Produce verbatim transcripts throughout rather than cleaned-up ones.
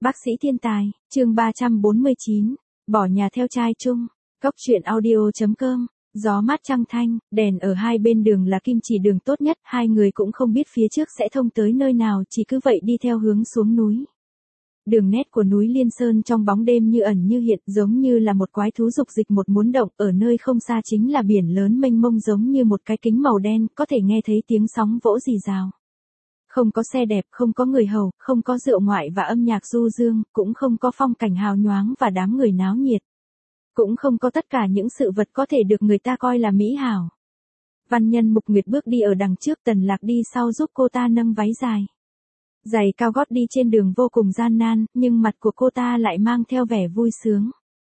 Bác sĩ thiên tài, chương ba trăm bốn mươi chín, bỏ nhà theo trai chung, Cốc truyện audio chấm com, gió mát trăng thanh, đèn ở hai bên đường là kim chỉ đường tốt nhất, hai người cũng không biết phía trước sẽ thông tới nơi nào, chỉ cứ vậy đi theo hướng xuống núi. Đường nét của núi Liên Sơn trong bóng đêm như ẩn như hiện, giống như là một quái thú dục dịch một muốn động, ở nơi không xa chính là biển lớn mênh mông giống như một cái kính màu đen, có thể nghe thấy tiếng sóng vỗ rì rào. Không có xe đẹp, không có người hầu, không có rượu ngoại và âm nhạc du dương, cũng không có phong cảnh hào nhoáng và đám người náo nhiệt. Cũng không có tất cả những sự vật có thể được người ta coi là mỹ hảo. Văn Nhân Mục Nguyệt bước đi ở đằng trước, Tần Lạc đi sau giúp cô ta nâng váy dài. Giày cao gót đi trên đường vô cùng gian nan, nhưng mặt của cô ta lại mang theo vẻ vui sướng.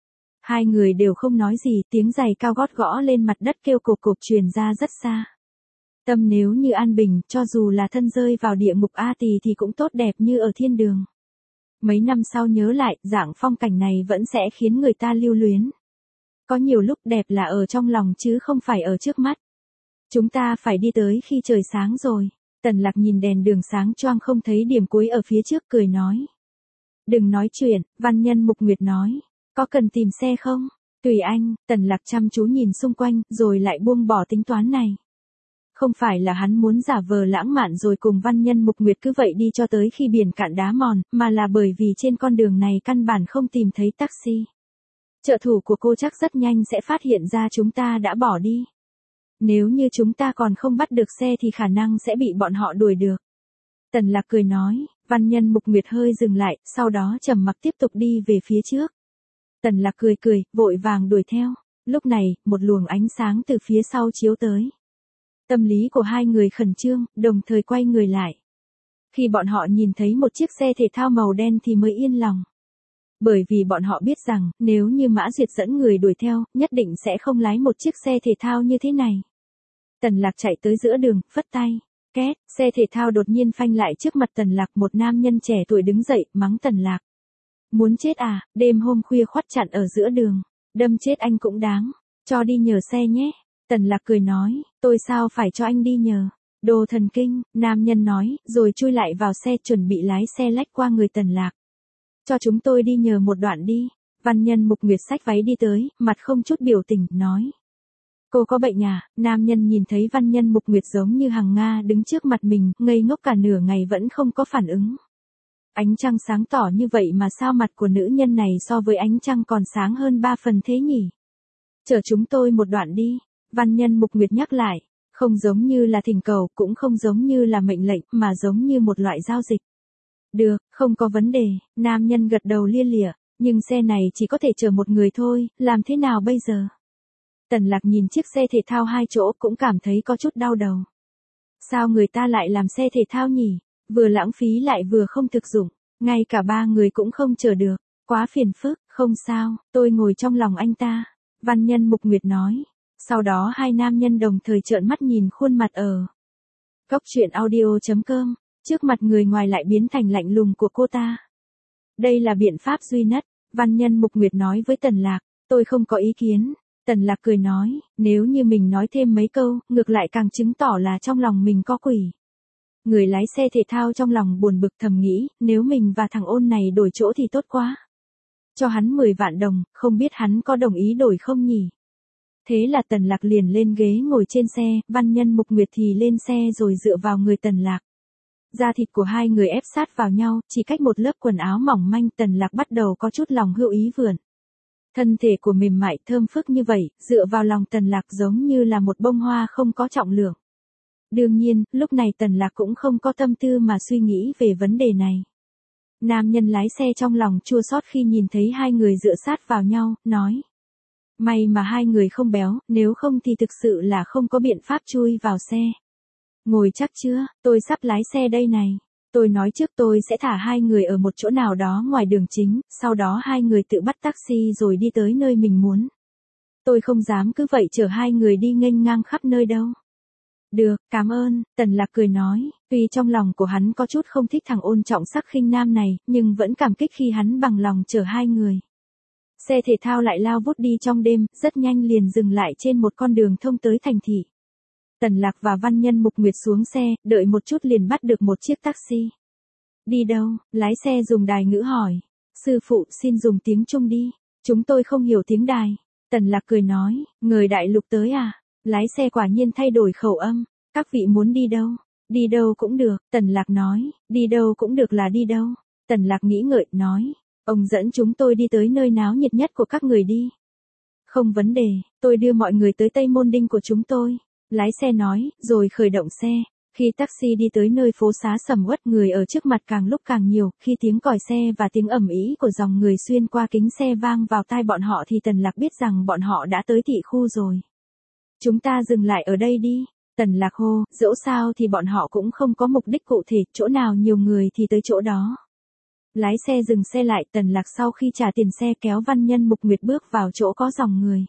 Hai người đều không nói gì, tiếng giày cao gót gõ lên mặt đất kêu cộp cộp truyền ra rất xa. Tâm nếu như an bình, cho dù là thân rơi vào địa ngục A Tỳ thì cũng tốt đẹp như ở thiên đường. Mấy năm sau nhớ lại, dạng phong cảnh này vẫn sẽ khiến người ta lưu luyến. Có nhiều lúc đẹp là ở trong lòng chứ không phải ở trước mắt. Chúng ta phải đi tới khi trời sáng rồi. Tần Lạc nhìn đèn đường sáng choang không thấy điểm cuối ở phía trước, cười nói. Đừng nói chuyện, Văn Nhân Mục Nguyệt nói. Có cần tìm xe không? Tùy anh. Tần Lạc chăm chú nhìn xung quanh, rồi lại buông bỏ tính toán này. Không phải là hắn muốn giả vờ lãng mạn rồi cùng Văn Nhân Mục Nguyệt cứ vậy đi cho tới khi biển cạn đá mòn, mà là bởi vì trên con đường này căn bản không tìm thấy taxi. Trợ thủ của cô chắc rất nhanh sẽ phát hiện ra chúng ta đã bỏ đi. Nếu như chúng ta còn không bắt được xe thì khả năng sẽ bị bọn họ đuổi được. Tần Lạc cười nói. Văn Nhân Mục Nguyệt hơi dừng lại, sau đó trầm mặc tiếp tục đi về phía trước. Tần Lạc cười cười, vội vàng đuổi theo. Lúc này, một luồng ánh sáng từ phía sau chiếu tới. Tâm lý của hai người khẩn trương, đồng thời quay người lại. Khi bọn họ nhìn thấy một chiếc xe thể thao màu đen thì mới yên lòng. Bởi vì bọn họ biết rằng, nếu như Mã Duyệt dẫn người đuổi theo, nhất định sẽ không lái một chiếc xe thể thao như thế này. Tần Lạc chạy tới giữa đường, phất tay. Két, xe thể thao đột nhiên phanh lại trước mặt Tần Lạc, một nam nhân trẻ tuổi đứng dậy, mắng Tần Lạc. Muốn chết à, đêm hôm khuya khoắt chặn ở giữa đường. Đâm chết anh cũng đáng. Cho đi nhờ xe nhé. Tần Lạc cười nói, tôi sao phải cho anh đi nhờ. Đồ thần kinh, nam nhân nói, rồi chui lại vào xe chuẩn bị lái xe lách qua người Tần Lạc. Cho chúng tôi đi nhờ một đoạn đi. Văn Nhân Mục Nguyệt xách váy đi tới, mặt không chút biểu tình, nói. Cô có bệnh à? Nam nhân nhìn thấy Văn Nhân Mục Nguyệt giống như hằng Nga đứng trước mặt mình, ngây ngốc cả nửa ngày vẫn không có phản ứng. Ánh trăng sáng tỏ như vậy mà sao mặt của nữ nhân này so với ánh trăng còn sáng hơn ba phần thế nhỉ? Chở chúng tôi một đoạn đi. Văn Nhân Mục Nguyệt nhắc lại, không giống như là thỉnh cầu, cũng không giống như là mệnh lệnh, mà giống như một loại giao dịch. Được, không có vấn đề, nam nhân gật đầu lia lịa, nhưng xe này chỉ có thể chở một người thôi, làm thế nào bây giờ? Tần Lạc nhìn chiếc xe thể thao hai chỗ cũng cảm thấy có chút đau đầu. Sao người ta lại làm xe thể thao nhỉ? Vừa lãng phí lại vừa không thực dụng, ngay cả ba người cũng không chở được, quá phiền phức, không sao, tôi ngồi trong lòng anh ta. Văn Nhân Mục Nguyệt nói. Sau đó hai nam nhân đồng thời trợn mắt nhìn khuôn mặt ở Cốc truyện audio chấm com, trước mặt người ngoài lại biến thành lạnh lùng của cô ta. Đây là biện pháp duy nhất, Văn Nhân Mục Nguyệt nói với Tần Lạc, tôi không có ý kiến. Tần Lạc cười nói, nếu như mình nói thêm mấy câu, ngược lại càng chứng tỏ là trong lòng mình có quỷ. Người lái xe thể thao trong lòng buồn bực thầm nghĩ, nếu mình và thằng ôn này đổi chỗ thì tốt quá. Cho hắn mười vạn đồng, không biết hắn có đồng ý đổi không nhỉ? Thế là Tần Lạc liền lên ghế ngồi trên xe, Văn Nhân Mục Nguyệt thì lên xe rồi dựa vào người Tần Lạc. Da thịt của hai người ép sát vào nhau, chỉ cách một lớp quần áo mỏng manh, Tần Lạc bắt đầu có chút lòng hữu ý vườn. Thân thể của mềm mại thơm phức như vậy, dựa vào lòng Tần Lạc giống như là một bông hoa không có trọng lượng. Đương nhiên, lúc này Tần Lạc cũng không có tâm tư mà suy nghĩ về vấn đề này. Nam nhân lái xe trong lòng chua xót khi nhìn thấy hai người dựa sát vào nhau, nói. May mà hai người không béo, nếu không thì thực sự là không có biện pháp chui vào xe. Ngồi chắc chưa, tôi sắp lái xe đây này. Tôi nói trước tôi sẽ thả hai người ở một chỗ nào đó ngoài đường chính, sau đó hai người tự bắt taxi rồi đi tới nơi mình muốn. Tôi không dám cứ vậy chở hai người đi nghênh ngang khắp nơi đâu. Được, cảm ơn, Tần Lạc cười nói, tuy trong lòng của hắn có chút không thích thằng ôn trọng sắc khinh nam này, nhưng vẫn cảm kích khi hắn bằng lòng chở hai người. Xe thể thao lại lao vút đi trong đêm, rất nhanh liền dừng lại trên một con đường thông tới thành thị. Tần Lạc và Văn Nhân Mục Nguyệt xuống xe, đợi một chút liền bắt được một chiếc taxi. Đi đâu? Lái xe dùng đài ngữ hỏi. Sư phụ xin dùng tiếng Trung đi. Chúng tôi không hiểu tiếng đài. Tần Lạc cười nói, người đại lục tới à? Lái xe quả nhiên thay đổi khẩu âm. Các vị muốn đi đâu? Đi đâu cũng được. Tần Lạc nói, đi đâu cũng được là đi đâu? Tần Lạc nghĩ ngợi, nói, ông dẫn chúng tôi đi tới nơi náo nhiệt nhất của các người đi. Không vấn đề, tôi đưa mọi người tới Tây Môn Đinh của chúng tôi. Lái xe nói, rồi khởi động xe. Khi taxi đi tới nơi phố xá sầm uất, người ở trước mặt càng lúc càng nhiều, khi tiếng còi xe và tiếng ầm ĩ của dòng người xuyên qua kính xe vang vào tai bọn họ thì Tần Lạc biết rằng bọn họ đã tới thị khu rồi. Chúng ta dừng lại ở đây đi. Tần Lạc hô, dẫu sao thì bọn họ cũng không có mục đích cụ thể, chỗ nào nhiều người thì tới chỗ đó. Lái xe dừng xe lại, Tần Lạc sau khi trả tiền xe kéo Văn Nhân Mục Nguyệt bước vào chỗ có dòng người.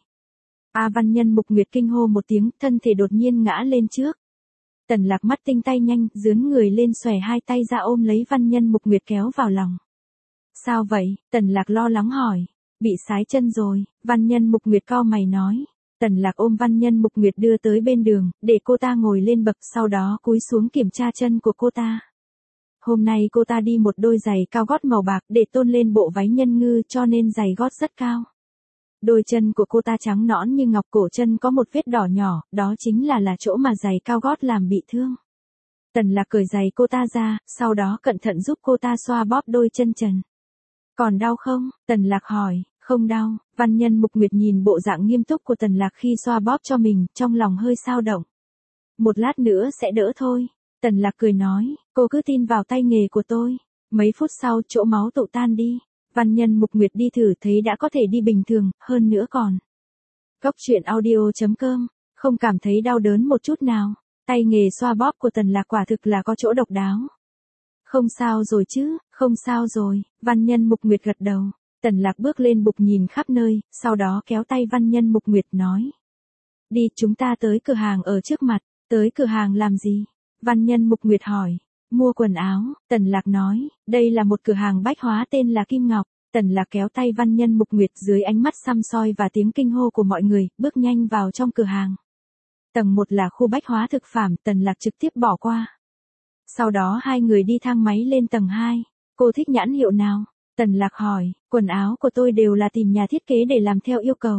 A Văn Nhân Mục Nguyệt kinh hô một tiếng, thân thể đột nhiên ngã lên trước. Tần Lạc mắt tinh tay nhanh, dướn người lên xòe hai tay ra ôm lấy Văn Nhân Mục Nguyệt kéo vào lòng. Sao vậy? Tần Lạc lo lắng hỏi. Bị sái chân rồi, Văn Nhân Mục Nguyệt cau mày nói. Tần Lạc ôm Văn Nhân Mục Nguyệt đưa tới bên đường, để cô ta ngồi lên bậc, sau đó cúi xuống kiểm tra chân của cô ta. Hôm nay cô ta đi một đôi giày cao gót màu bạc để tôn lên bộ váy nhân ngư, cho nên giày gót rất cao. Đôi chân của cô ta trắng nõn như ngọc, cổ chân có một vết đỏ nhỏ, đó chính là là chỗ mà giày cao gót làm bị thương. Tần Lạc cởi giày cô ta ra, sau đó cẩn thận giúp cô ta xoa bóp đôi chân trần. Còn đau không? Tần Lạc hỏi. Không đau. Văn Nhân Mục Nguyệt nhìn bộ dạng nghiêm túc của Tần Lạc khi xoa bóp cho mình, trong lòng hơi xao động. Một lát nữa sẽ đỡ thôi. Tần Lạc cười nói, cô cứ tin vào tay nghề của tôi. Mấy phút sau, chỗ máu tụ tan đi. Văn Nhân Mục Nguyệt đi thử thấy đã có thể đi bình thường, hơn nữa còn. Cốc truyện audio chấm com, không cảm thấy đau đớn một chút nào. Tay nghề xoa bóp của Tần Lạc quả thực là có chỗ độc đáo. Không sao rồi chứ, không sao rồi. Văn Nhân Mục Nguyệt gật đầu. Tần Lạc bước lên bục nhìn khắp nơi, sau đó kéo tay Văn Nhân Mục Nguyệt nói. Đi, chúng ta tới cửa hàng ở trước mặt. Tới cửa hàng làm gì? Văn Nhân Mục Nguyệt hỏi. Mua quần áo. Tần Lạc nói, đây là một cửa hàng bách hóa tên là Kim Ngọc. Tần Lạc kéo tay Văn Nhân Mục Nguyệt dưới ánh mắt săm soi và tiếng kinh hô của mọi người, bước nhanh vào trong cửa hàng. Tầng một là khu bách hóa thực phẩm, Tần Lạc trực tiếp bỏ qua. Sau đó hai người đi thang máy lên tầng hai. Cô thích nhãn hiệu nào? Tần Lạc hỏi, quần áo của tôi đều là tìm nhà thiết kế để làm theo yêu cầu.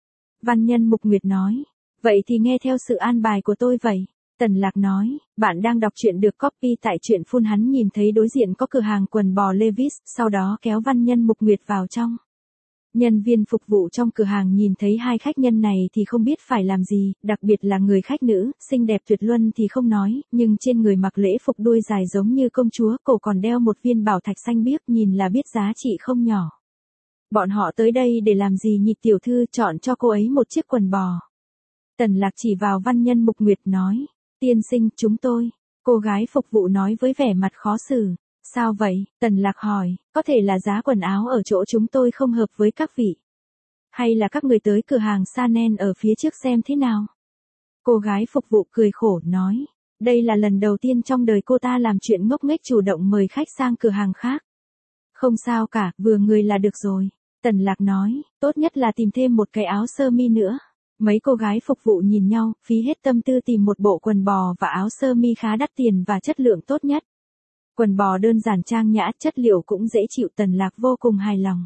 Văn Nhân Mục Nguyệt nói, vậy thì nghe theo sự an bài của tôi vậy. Tần Lạc nói, bạn đang đọc truyện được copy tại truyện phun. Hắn nhìn thấy đối diện có cửa hàng quần bò Levi's, sau đó kéo Văn Nhân Mục Nguyệt vào trong. Nhân viên phục vụ trong cửa hàng nhìn thấy hai khách nhân này thì không biết phải làm gì, đặc biệt là người khách nữ, xinh đẹp tuyệt luân thì không nói, nhưng trên người mặc lễ phục đuôi dài giống như công chúa, cổ còn đeo một viên bảo thạch xanh biếc, nhìn là biết giá trị không nhỏ. Bọn họ tới đây để làm gì nhỉ? Tiểu thư chọn cho cô ấy một chiếc quần bò. Tần Lạc chỉ vào Văn Nhân Mục Nguyệt nói, tiên sinh, chúng tôi. Cô gái phục vụ nói với vẻ mặt khó xử. Sao vậy? Tần Lạc hỏi, có thể là giá quần áo ở chỗ chúng tôi không hợp với các vị. Hay là các người tới cửa hàng Chanel ở phía trước xem thế nào? Cô gái phục vụ cười khổ nói, đây là lần đầu tiên trong đời cô ta làm chuyện ngốc nghếch chủ động mời khách sang cửa hàng khác. Không sao cả, vừa người là được rồi. Tần Lạc nói, tốt nhất là tìm thêm một cái áo sơ mi nữa. Mấy cô gái phục vụ nhìn nhau, phí hết tâm tư tìm một bộ quần bò và áo sơ mi khá đắt tiền và chất lượng tốt nhất. Quần bò đơn giản trang nhã, chất liệu cũng dễ chịu, Tần Lạc vô cùng hài lòng.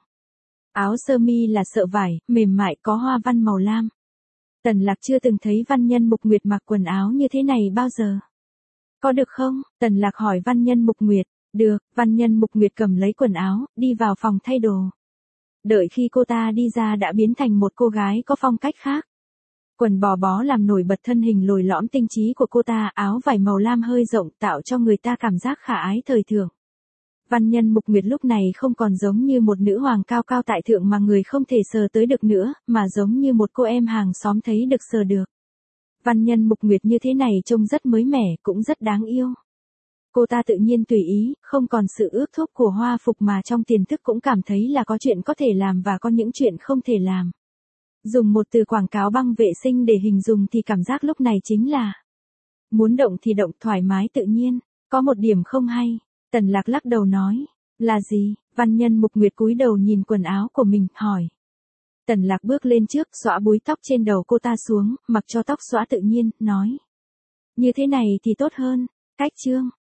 Áo sơ mi là sợi vải, mềm mại, có hoa văn màu lam. Tần Lạc chưa từng thấy Văn Nhân Mục Nguyệt mặc quần áo như thế này bao giờ. Có được không? Tần Lạc hỏi Văn Nhân Mục Nguyệt. Được. Văn Nhân Mục Nguyệt cầm lấy quần áo, đi vào phòng thay đồ. Đợi khi cô ta đi ra đã biến thành một cô gái có phong cách khác. Quần bò bó làm nổi bật thân hình lồi lõm tinh trí của cô ta, áo vải màu lam hơi rộng tạo cho người ta cảm giác khả ái thời thượng. Văn Nhân Mục Nguyệt lúc này không còn giống như một nữ hoàng cao cao tại thượng mà người không thể sờ tới được nữa, mà giống như một cô em hàng xóm thấy được sờ được. Văn Nhân Mục Nguyệt như thế này trông rất mới mẻ, cũng rất đáng yêu. Cô ta tự nhiên tùy ý, không còn sự ước thúc của hoa phục mà trong tiềm thức cũng cảm thấy là có chuyện có thể làm và có những chuyện không thể làm. Dùng một từ quảng cáo băng vệ sinh để hình dung thì cảm giác lúc này chính là muốn động thì động, thoải mái tự nhiên. Có một điểm không hay. Tần Lạc lắc đầu nói, là gì? Văn Nhân Mục Nguyệt cúi đầu nhìn quần áo của mình, hỏi. Tần Lạc bước lên trước, xõa búi tóc trên đầu cô ta xuống, mặc cho tóc xõa tự nhiên, nói. Như thế này thì tốt hơn. Cách chương.